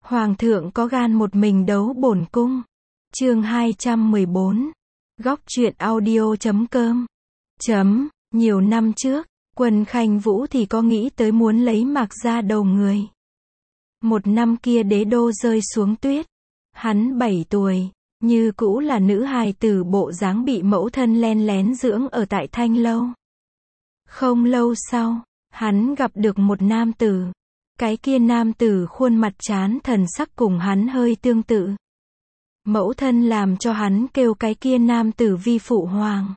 Hoàng thượng có gan một mình đấu bổn cung. Chương 214. Góc truyện audio.com. Nhiều năm trước, Quân Khanh Vũ thì có nghĩ tới muốn lấy Mạc Gia đầu người. Một năm kia đế đô rơi xuống tuyết. Hắn 7 tuổi, như cũ là nữ hài tử bộ dáng bị mẫu thân len lén dưỡng ở tại Thanh Lâu. Không lâu sau, hắn gặp được một nam tử. Cái kia nam tử khuôn mặt trán thần sắc cùng hắn hơi tương tự. Mẫu thân làm cho hắn kêu cái kia nam tử vi phụ hoàng.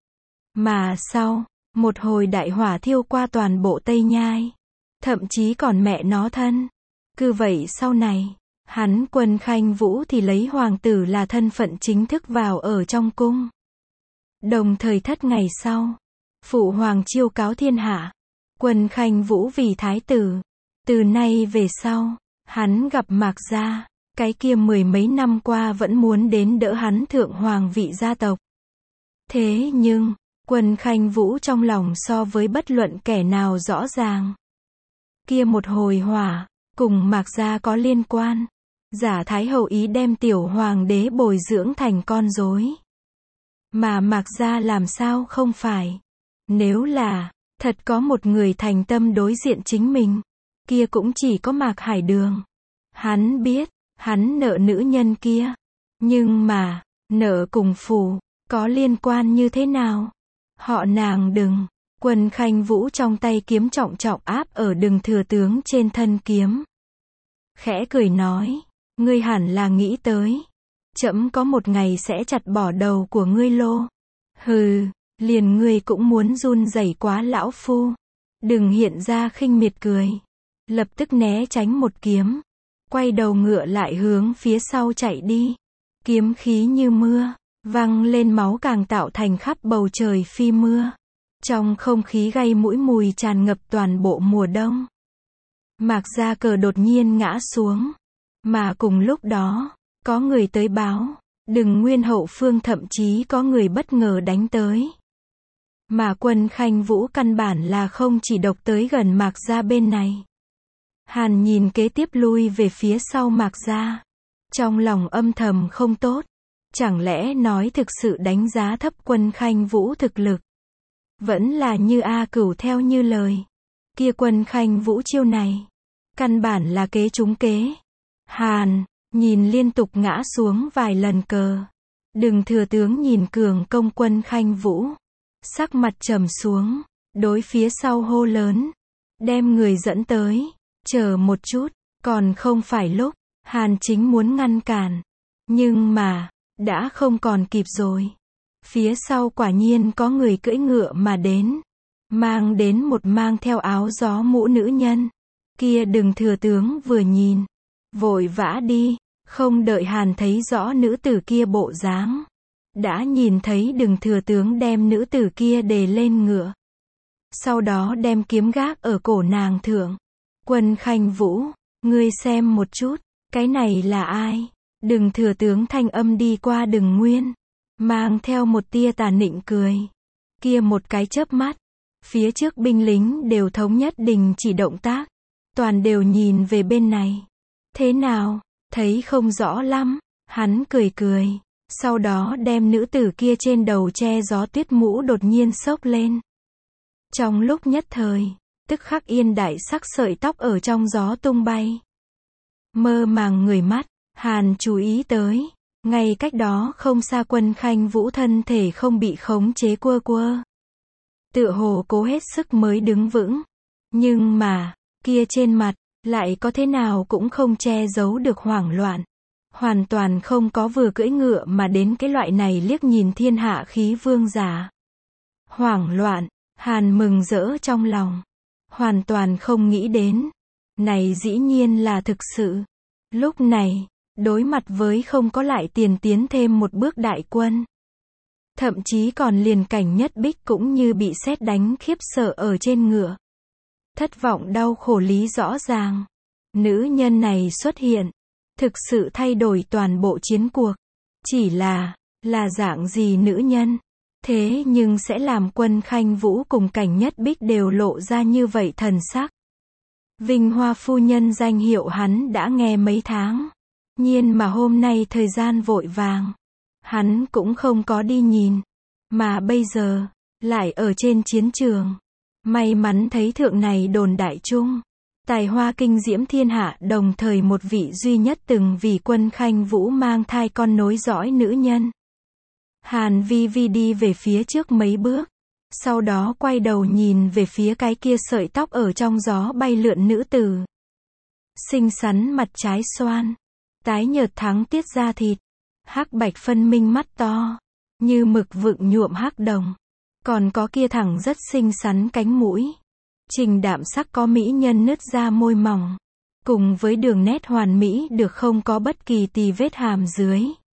Mà sau, một hồi đại hỏa thiêu qua toàn bộ Tây Nhai. Thậm chí còn mẹ nó thân. Cứ vậy sau này, hắn Quân Khanh Vũ thì lấy hoàng tử là thân phận chính thức vào ở trong cung. Đồng thời thất ngày sau, phụ hoàng chiêu cáo thiên hạ. Quân Khanh Vũ vì thái tử. Từ nay về sau, hắn gặp Mạc Gia, cái kia mười mấy năm qua vẫn muốn đến đỡ hắn thượng hoàng vị gia tộc. Thế nhưng, Quân Khanh Vũ trong lòng so với bất luận kẻ nào rõ ràng. Kia một hồi hỏa, cùng Mạc Gia có liên quan. Giả Thái Hậu ý đem tiểu hoàng đế bồi dưỡng thành con rối. Mà Mạc Gia làm sao không phải. Nếu là, thật có một người thành tâm đối diện chính mình, kia cũng chỉ có Mạc Hải Đường. Hắn biết, hắn nợ nữ nhân kia. Nhưng mà, nợ cùng phù, có liên quan như thế nào? Họ nàng Đừng. Quân Khanh Vũ trong tay kiếm trọng trọng áp ở Đừng thừa tướng trên thân kiếm. Khẽ cười nói, ngươi hẳn là nghĩ tới. Trẫm có một ngày sẽ chặt bỏ đầu của ngươi lô. Hừ, liền ngươi cũng muốn run rẩy quá lão phu. Đừng hiện ra khinh miệt cười. Lập tức né tránh một kiếm. Quay đầu ngựa lại hướng phía sau chạy đi. Kiếm khí như mưa, văng lên máu càng tạo thành khắp bầu trời phi mưa. Trong không khí gây mũi mùi tràn ngập toàn bộ mùa đông. Mạc Gia cờ đột nhiên ngã xuống. Mà cùng lúc đó, có người tới báo, Đừng nguyên hậu phương thậm chí có người bất ngờ đánh tới. Mà Quân Khanh Vũ căn bản là không chỉ độc tới gần Mạc Gia bên này. Hàn nhìn kế tiếp lui về phía sau Mạc Gia. Trong lòng âm thầm không tốt. Chẳng lẽ nói thực sự đánh giá thấp Quân Khanh Vũ thực lực. Vẫn là như A Cửu theo như lời. Kia Quân Khanh Vũ chiêu này. Căn bản là kế trúng kế. Hàn, nhìn liên tục ngã xuống vài lần cờ. Đừng thừa tướng nhìn cường công Quân Khanh Vũ. Sắc mặt trầm xuống. Đối phía sau hô lớn. Đem người dẫn tới. Chờ một chút, còn không phải lúc. Hàn chính muốn ngăn cản. Nhưng mà, đã không còn kịp rồi. Phía sau quả nhiên có người cưỡi ngựa mà đến. Mang đến một mang theo áo gió mũ nữ nhân. Kia Đừng thừa tướng vừa nhìn. Vội vã đi. Không đợi Hàn thấy rõ nữ tử kia bộ dáng. Đã nhìn thấy Đừng thừa tướng đem nữ tử kia đề lên ngựa. Sau đó đem kiếm gác ở cổ nàng thượng. Quân Khanh Vũ, ngươi xem một chút, cái này là ai? Đừng thừa tướng thanh âm đi qua Đừng Nguyên, mang theo một tia tà nịnh cười. Kia một cái chớp mắt, phía trước binh lính đều thống nhất đình chỉ động tác, toàn đều nhìn về bên này. Thế nào, thấy không rõ lắm, hắn cười cười, sau đó đem nữ tử kia trên đầu che gió tuyết mũ đột nhiên xốc lên. Trong lúc nhất thời, tức khắc yên đại sắc sợi tóc ở trong gió tung bay. Mơ màng người mắt, Hàn chú ý tới, ngay cách đó không xa Quân Khanh Vũ thân thể không bị khống chế quơ quơ. Tựa hồ cố hết sức mới đứng vững. Nhưng mà, kia trên mặt, lại có thế nào cũng không che giấu được hoảng loạn. Hoàn toàn không có vừa cưỡi ngựa mà đến cái loại này liếc nhìn thiên hạ khí vương giả. Hoảng loạn, Hàn mừng rỡ trong lòng. Hoàn toàn không nghĩ đến. Này dĩ nhiên là thực sự. Lúc này, đối mặt với không có lại tiền tiến thêm một bước đại quân. Thậm chí còn liền Cảnh Nhất Bích cũng như bị sét đánh khiếp sợ ở trên ngựa. Thất vọng đau khổ lý rõ ràng. Nữ nhân này xuất hiện. Thực sự thay đổi toàn bộ chiến cuộc. Chỉ là dạng gì nữ nhân? Thế nhưng sẽ làm Quân Khanh Vũ cùng Cảnh Nhất Bích đều lộ ra như vậy thần sắc. Vinh Hoa phu nhân danh hiệu hắn đã nghe mấy tháng. Nhiên mà hôm nay thời gian vội vàng. Hắn cũng không có đi nhìn. Mà bây giờ, lại ở trên chiến trường. May mắn thấy thượng này đồn đại chung. Tài hoa kinh diễm thiên hạ, đồng thời một vị duy nhất từng vì Quân Khanh Vũ mang thai con nối dõi nữ nhân. Hàn Vi Vi đi về phía trước mấy bước. Sau đó quay đầu nhìn về phía cái kia sợi tóc ở trong gió bay lượn nữ tử. Xinh xắn mặt trái xoan. Tái nhợt thắng tiết da thịt. Hắc bạch phân minh mắt to. Như mực vựng nhuộm hắc đồng. Còn có kia thẳng rất xinh xắn cánh mũi. Trình đạm sắc có mỹ nhân nứt ra môi mỏng. Cùng với đường nét hoàn mỹ được không có bất kỳ tì vết hàm dưới.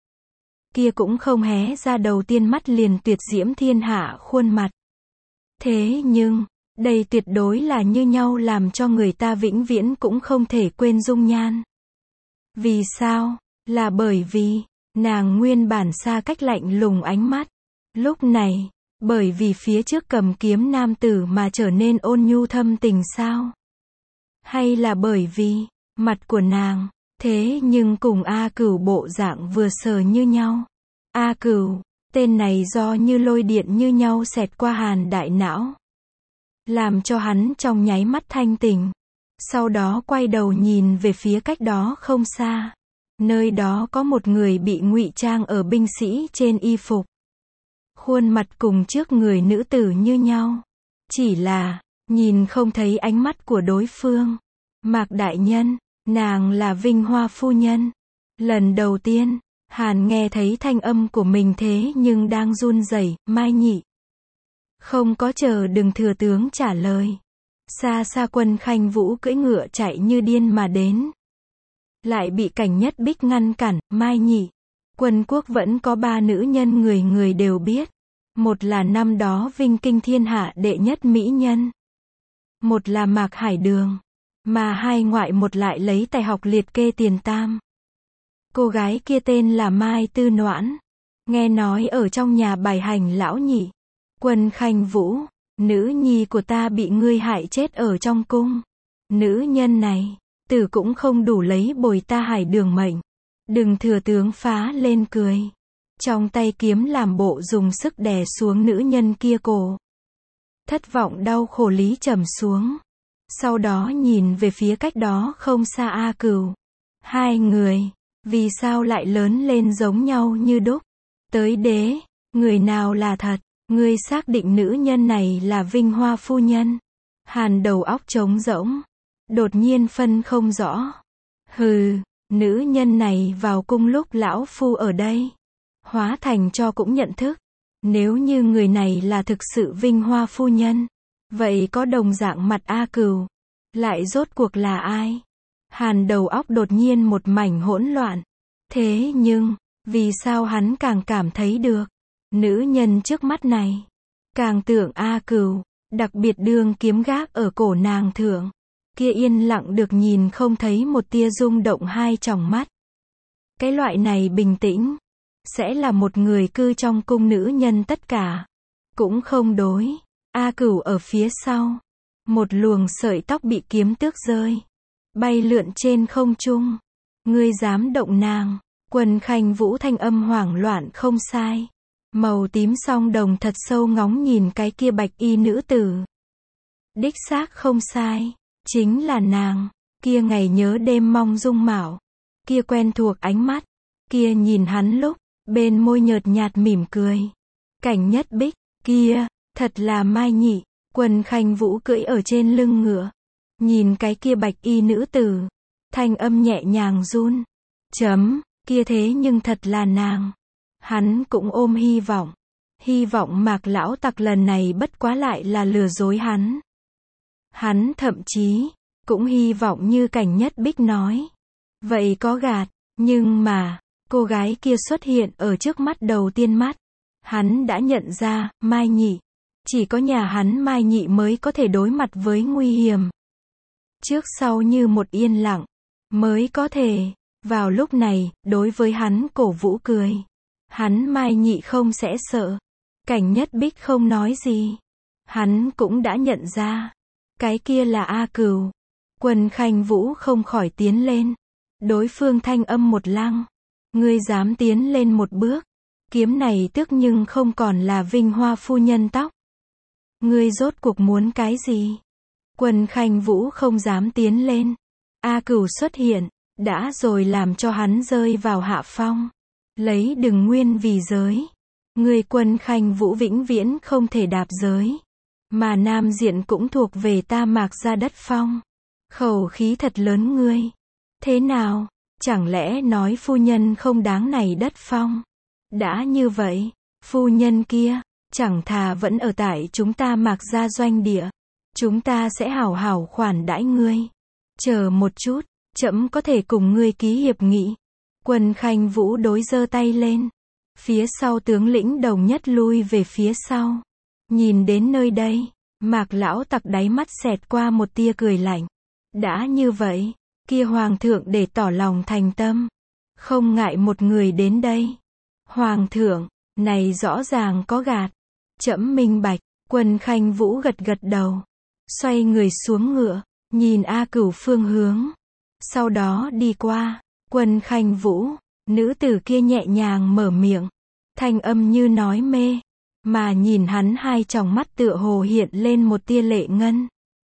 Kia cũng không hé ra đầu tiên mắt liền tuyệt diễm thiên hạ khuôn mặt. Thế nhưng, đây tuyệt đối là như nhau làm cho người ta vĩnh viễn cũng không thể quên dung nhan. Vì sao? Là bởi vì, nàng nguyên bản xa cách lạnh lùng ánh mắt. Lúc này, bởi vì phía trước cầm kiếm nam tử mà trở nên ôn nhu thâm tình sao? Hay là bởi vì, mặt của nàng, thế nhưng cùng A Cửu bộ dạng vừa sờ như nhau. A Cửu, tên này do như lôi điện như nhau xẹt qua Hàn đại não. Làm cho hắn trong nháy mắt thanh tỉnh. Sau đó quay đầu nhìn về phía cách đó không xa. Nơi đó có một người bị ngụy trang ở binh sĩ trên y phục. Khuôn mặt cùng trước người nữ tử như nhau. Chỉ là, nhìn không thấy ánh mắt của đối phương. Mạc đại nhân, nàng là Vinh Hoa phu nhân. Lần đầu tiên, Hàn nghe thấy thanh âm của mình thế nhưng đang run rẩy. Mai nhị. Không có chờ đừng thừa tướng trả lời. Xa xa Quân Khanh Vũ cưỡi ngựa chạy như điên mà đến. Lại bị Cảnh Nhất Bích ngăn cản. Mai nhị. Quân quốc vẫn có 3 nữ nhân người người đều biết. Một là năm đó vinh kinh thiên hạ đệ nhất mỹ nhân. Một là Mạc Hải Đường. Mà hai ngoại một lại lấy tài học liệt kê tiền tam. Cô gái kia tên là Mai Tư Noãn. Nghe nói ở trong nhà bài hành lão nhị. Quân Khanh Vũ, nữ nhi của ta bị ngươi hại chết ở trong cung. Nữ nhân này, tử cũng không đủ lấy bồi ta Hải Đường mệnh. Đừng thừa tướng phá lên cười. Trong tay kiếm làm bộ dùng sức đè xuống nữ nhân kia cổ. Thất vọng đau khổ lý trầm xuống. Sau đó nhìn về phía cách đó không xa A Cửu. Hai người, vì sao lại lớn lên giống nhau như đúc? Tới đế, người nào là thật? Ngươi xác định nữ nhân này là Vinh Hoa phu nhân? Hàn đầu óc trống rỗng. Đột nhiên phân không rõ. Hừ, nữ nhân này vào cung lúc lão phu ở đây. Hóa thành cho cũng nhận thức. Nếu như người này là thực sự Vinh Hoa phu nhân. Vậy có đồng dạng mặt A Cửu. Lại rốt cuộc là ai? Hàn đầu óc đột nhiên một mảnh hỗn loạn. Thế nhưng, vì sao hắn càng cảm thấy được? Nữ nhân trước mắt này. Càng tưởng A Cửu. Đặc biệt đương kiếm gác ở cổ nàng thượng. Kia yên lặng được nhìn không thấy một tia rung động hai tròng mắt. Cái loại này bình tĩnh. Sẽ là một người cư trong cung nữ nhân tất cả. Cũng không đối. A Cửu ở phía sau. Một luồng sợi tóc bị kiếm tước rơi. Bay lượn trên không trung. Ngươi dám động nàng. Quân Khanh Vũ thanh âm hoảng loạn không sai. Màu tím song đồng thật sâu ngóng nhìn cái kia bạch y nữ tử. Đích xác không sai. Chính là nàng. Kia ngày nhớ đêm mong dung mạo. Kia quen thuộc ánh mắt. Kia nhìn hắn lúc. Bên môi nhợt nhạt mỉm cười. Cảnh Nhất Bích. Kia, thật là Mai nhị. Quân Khanh Vũ cưỡi ở trên lưng ngựa. Nhìn cái kia bạch y nữ tử. Thanh âm nhẹ nhàng run. Kia thế nhưng thật là nàng. Hắn cũng ôm hy vọng. Hy vọng Mạc lão tặc lần này bất quá lại là lừa dối hắn. Hắn thậm chí, cũng hy vọng như Cảnh Nhất Bích nói. Vậy có gạt, nhưng mà, cô gái kia xuất hiện ở trước mắt đầu tiên mắt. Hắn đã nhận ra, Mai nhị. Chỉ có nhà hắn Mai nhị mới có thể đối mặt với nguy hiểm. Trước sau như một yên lặng. Mới có thể, vào lúc này, đối với hắn cổ vũ cười. Hắn Mai nhị không sẽ sợ. Cảnh Nhất Bích không nói gì. Hắn cũng đã nhận ra. Cái kia là A Cửu. Quân Khanh Vũ không khỏi tiến lên. Đối phương thanh âm một lăng. Ngươi dám tiến lên một bước. Kiếm này tức nhưng không còn là Vinh Hoa phu nhân tóc. Ngươi rốt cuộc muốn cái gì? Quân Khanh Vũ không dám tiến lên. A Cửu xuất hiện, đã rồi làm cho hắn rơi vào hạ phong. Lấy Đừng Nguyên vì giới. Ngươi Quân Khanh Vũ vĩnh viễn không thể đạp giới. Mà Nam Diện cũng thuộc về ta Mạc gia đất phong. Khẩu khí thật lớn ngươi. Thế nào? Chẳng lẽ nói phu nhân không đáng này đất phong? Đã như vậy, phu nhân kia, chẳng thà vẫn ở tại chúng ta Mạc gia doanh địa. Chúng ta sẽ hảo hảo khoản đãi ngươi. Chờ một chút, trẫm có thể cùng ngươi ký hiệp nghị. Quân Khanh Vũ đối giơ tay lên. Phía sau tướng lĩnh Đồng Nhất lui về phía sau. Nhìn đến nơi đây, Mạc lão tặc đáy mắt xẹt qua một tia cười lạnh. Đã như vậy, kia hoàng thượng để tỏ lòng thành tâm, không ngại một người đến đây. Hoàng thượng, này rõ ràng có gạt. Trẫm minh bạch. Quân Khanh Vũ gật gật đầu, xoay người xuống ngựa, nhìn A Cửu phương hướng. Sau đó đi qua. Quân Khanh Vũ, nữ tử kia nhẹ nhàng mở miệng, thanh âm như nói mê, mà nhìn hắn hai tròng mắt tựa hồ hiện lên một tia lệ ngân.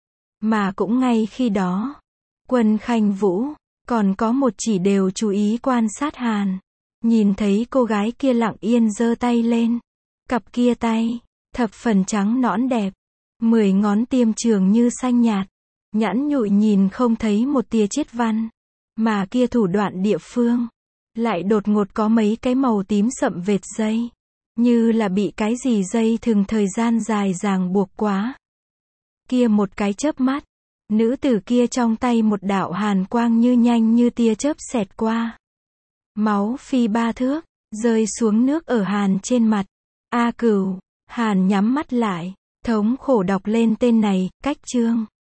Mà cũng ngay khi đó, Quân Khanh Vũ còn có một chỉ đều chú ý quan sát Hàn. Nhìn thấy cô gái kia lặng yên giơ tay lên. Cặp kia tay, thập phần trắng nõn đẹp. 10 ngón tiêm trường như xanh nhạt. Nhẵn nhụi nhìn không thấy một tia chiết văn. Mà kia thủ đoạn địa phương, lại đột ngột có mấy cái màu tím sậm vệt dây. Như là bị cái gì dây thừng thời gian dài ràng buộc quá. Kia một cái chớp mắt, nữ tử kia trong tay một đạo hàn quang như nhanh như tia chớp xẹt qua. Máu phi 3 thước, rơi xuống nước ở Hàn trên mặt. A Cửu, Hàn nhắm mắt lại, thống khổ đọc lên tên này, cách chương.